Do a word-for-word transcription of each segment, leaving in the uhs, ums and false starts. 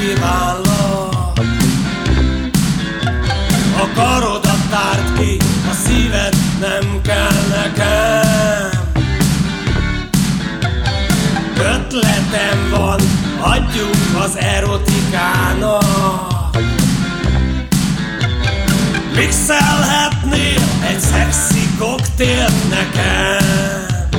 kívánlak. A karodat tárd ki, a szíved nem kell nekem. Ötletem van, adjunk az erotikának. Mixelhetnél egy szexi koktélt nekem.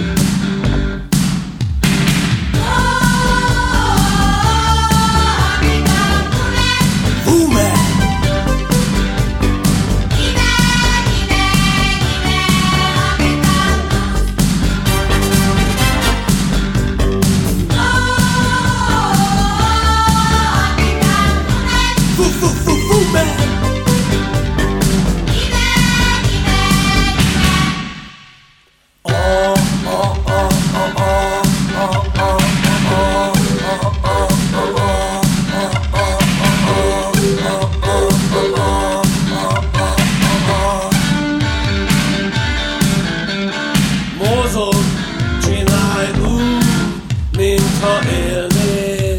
Mozog, csinálj úgy, mintha élnél.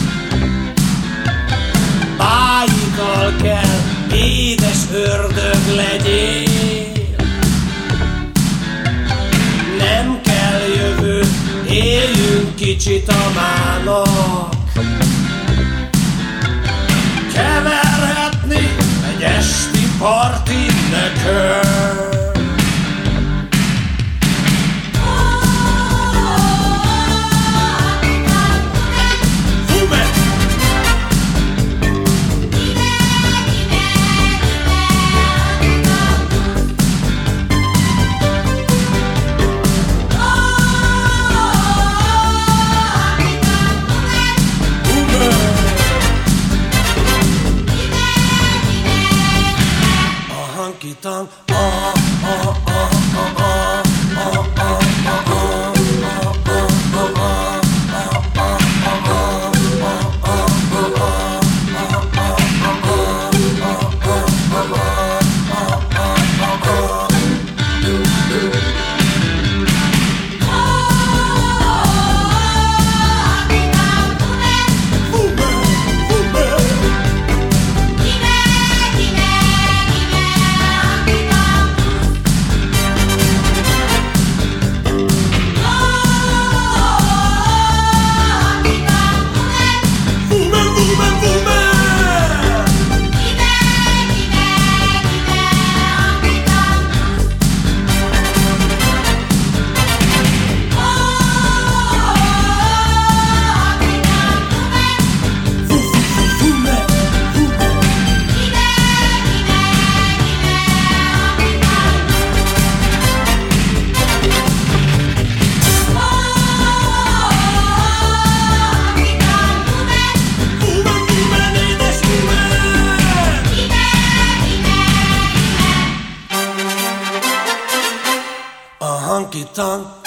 Bájikkal kell, édes ördög legyél. Nem kell jövő, éljünk kicsit a mának. Keverhetni egy esti parti nekem. Honky-tonk, oh, oh, oh, oh, oh, oh, oh, oh. Honky-tonk.